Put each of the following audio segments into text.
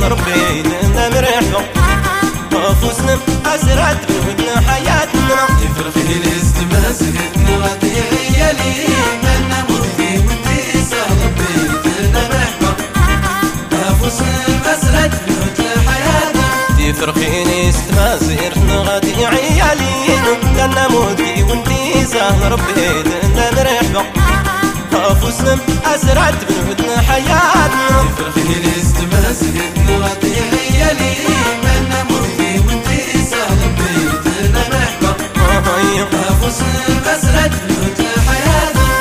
ربي لنا مرحبا فوسنا أسرت بودنا حياتنا يفرق الاستماس غادي عيالي منا مرضي وانتي ربي لنا مرحبا فوسنا أسرت بودنا حياتنا تفرقيني استمازير غادي عيالي لنا مرضي وانتي ربي لنا مرحبا فوسنا أسرت بودنا حياتنا يفرق الاستماس غادي عيالي منا مرضي وانتي ربي لنا مرحبا فوسنا أسرت بودنا حياتنا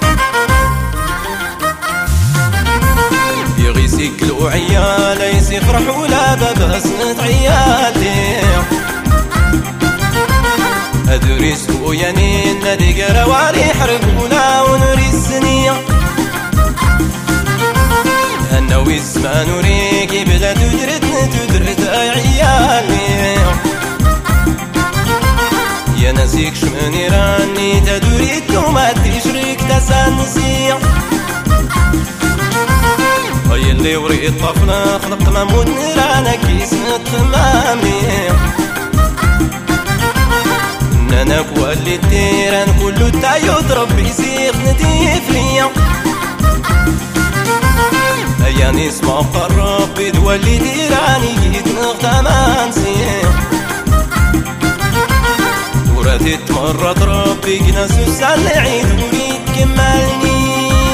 يغي يسكلوا عيالي يفرحوا لا بسنة عيالي هذو رزقوا يانين نادي قروالي يحرقونا ونوري السنية هنا ويسمع نوريكي بلا تدرت عيالي يا ناسيك شمني راني تدوريت وما تشريك تسانسية هاي اللي وريت طفلة خلقت مموت نرانا كيس نتمامي نانا كوالي التيران كله تايوت ربي سيخ نتيف ليا هيا نسمع ربي دولي تيراني جيت نغتمان سيخ وراتي تمرت ربي جناس يسال عيد وريد كمالني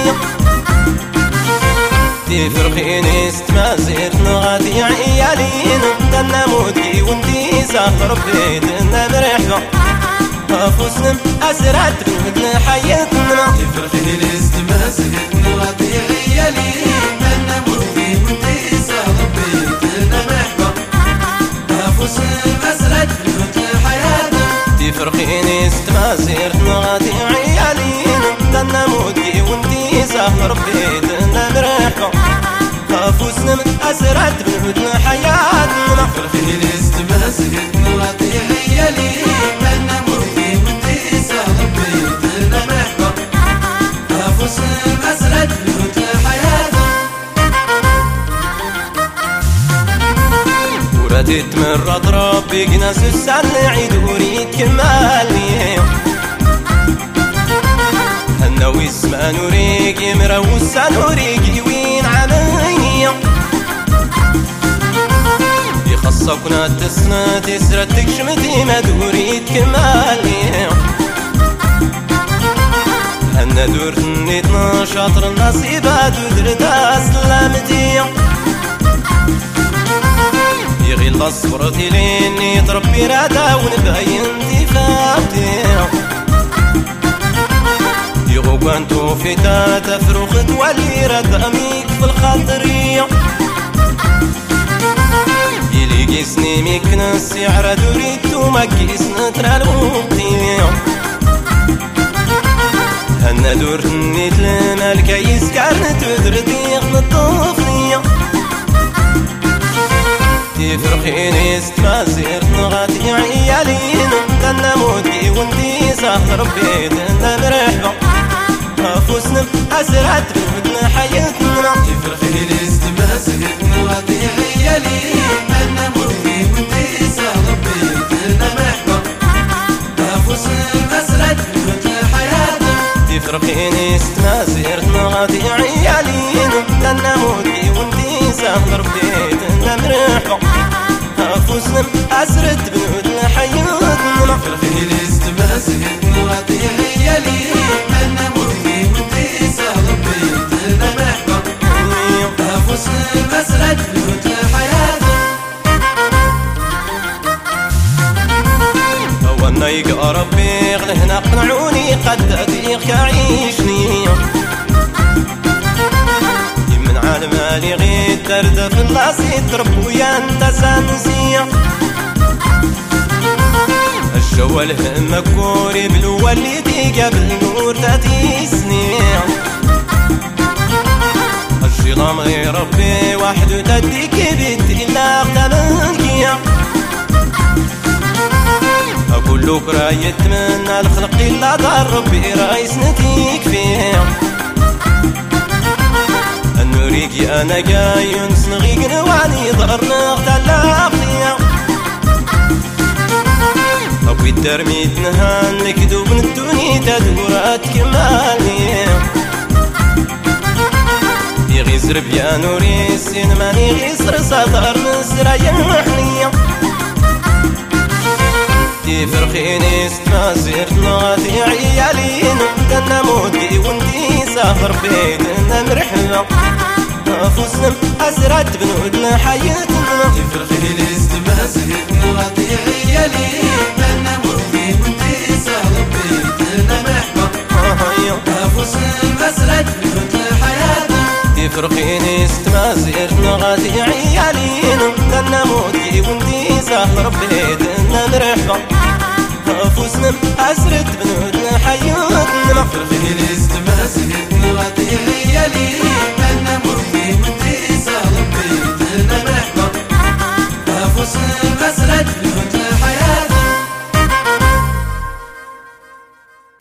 تفرقيني استمازير غادي عيالين دنا موتي وانتي ربي دنا مرحبا فوسنا أسرت بودنا حياتنا تفرقيني الاستمازير غادي عيالي منا مرضي وانتي ربي دنا مرحبا فوسنا أسرت بودنا حياتنا تفرقيني استمازير غادي عيالين دنا موتي وانتي ربي دنا مرحبا فوسنا أسرت بودنا حياتنا تفرقيني الاستمازير غادي عيالي منا مرضي وانتي ربي دنا مرحبا فوسنا أسرت بودنا حياتنا وراتي تمرت ربي جناس يسال عيد وريد كمالي هنا ويسمع نوريكي مروسة نوريكي وين عميني يخصك ناتسنا تسرتك شمتي ما دوريد كمالي هنا دور نيتنا شاطر النصيبات ودرت سلامتي يغي الله صبرتي ليني تربي رادا ونبين دفاعتي يغو كنتو في تاتا فروخت ولي رد أميك في الخاطرية يلي قيسني ميكنس يعرى دوريتو ما قيسنا ترالوقتي هنا دور نيت لنا الكيس كارنت ودردي الطفلية تفرقيني استمازير غادي عيالين دنا موتي وانتي ربي دنا مرحبا فوسنا أسرت بودنا حياتنا تفرقيني الاستمازير غادي عيالي منا مرضي وانتي ربي دنا مرحبا فوسنا أسرت بودنا حياتنا تفرقيني استمازير غادي عيالين دنا موتي وانتي ربي دنا مرحبا فوسنا أسرت بودنا حياتنا تفرقيني الاستمازير غادي عيالي منا مرضي وانتي ربي دنا مرحبا فوسنا أسرت بودنا حياتنا وانا يقى ربي غلهنا قنعوني قد أديق يعيشني من عالم اللي غير ترد في اللاصي تربو يا انت سانسية الجو الهم كوري بلو اللي قبل نور تاتي سنين الشيطان غير ربي وحده تديك بيت إلا اغتبنكيا أقول لك راه يتمنى الخلق إلا دار ربي رايس نتيك فيه النور وريقي أنا قاين سنغي قنواني ضرنا اغتلا أخيا أبوي الدرميت نهان لكدوب ندوني تدورات كمالي يغيزر بيا نوري السين ماني غيزر صدر نسرا يحنيا تفرخيني ستمازير نغاتي عيالين دنا مودي وانتي سافر بيدنا مرحبا فوسنا أسرات بنودنا حياتنا تفرخيني ستمازير نغاتي عيالين دنا مودي وانتي سافر بيدنا مرحبا فوسنا أسرات بنودنا حياتنا تفرقيني ستمازير نغاتي عيالين دنا مودي وانتي سافر بيدنا مرحبا فوسنا أسرت بنودنا حياتنا تفرقيني ستمازير نغاتي عيالين